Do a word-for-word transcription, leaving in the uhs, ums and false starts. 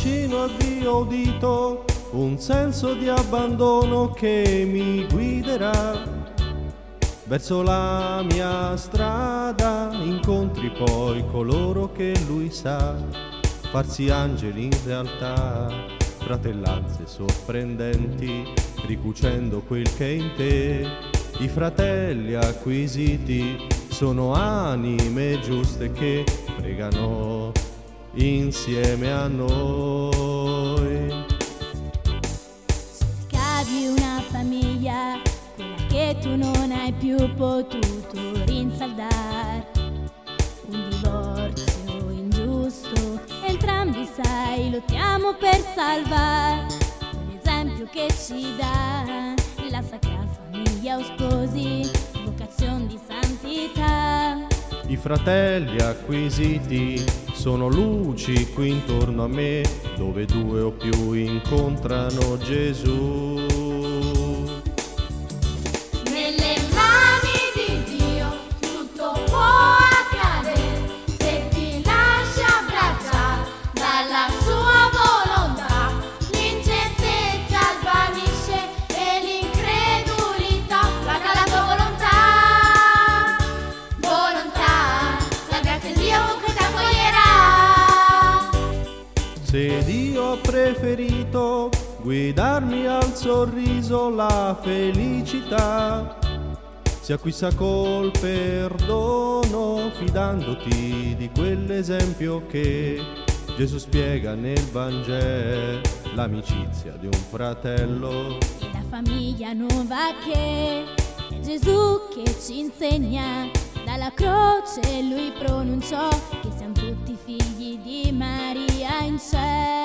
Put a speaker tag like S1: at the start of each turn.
S1: vicino a Dio ho udito un senso di abbandono che mi guiderà verso la mia strada. Incontri poi coloro che lui sa farsi angeli in realtà, fratellanze sorprendenti, ricucendo quel che è in te. I fratelli acquisiti sono anime giuste che pregano insieme a noi.
S2: Cercavi una famiglia, quella che tu non hai più potuto rinsaldare, un divorzio ingiusto, entrambi sai lottiamo per salvare. Un esempio che ci dà la sacra famiglia o sposi, vocazione di santità.
S1: I fratelli acquisiti sono luci qui intorno a me, dove due o più incontrano Gesù.
S3: Nelle mani di Dio tutto può accadere, se ti lascia abbracciare dalla sua volontà. L'incertezza svanisce e l'incredulità, paga la tua volontà. Volontà, la grazia di Dio che t'accoglierà.
S1: Se Dio ha preferito guidarmi al sorriso, la felicità si acquista col perdono, fidandoti di quell'esempio che Gesù spiega nel Vangelo, l'amicizia di un fratello.
S2: E la famiglia nuova che è Gesù che ci insegna, dalla croce lui pronunciò che siamo tutti figli di Maria in cielo.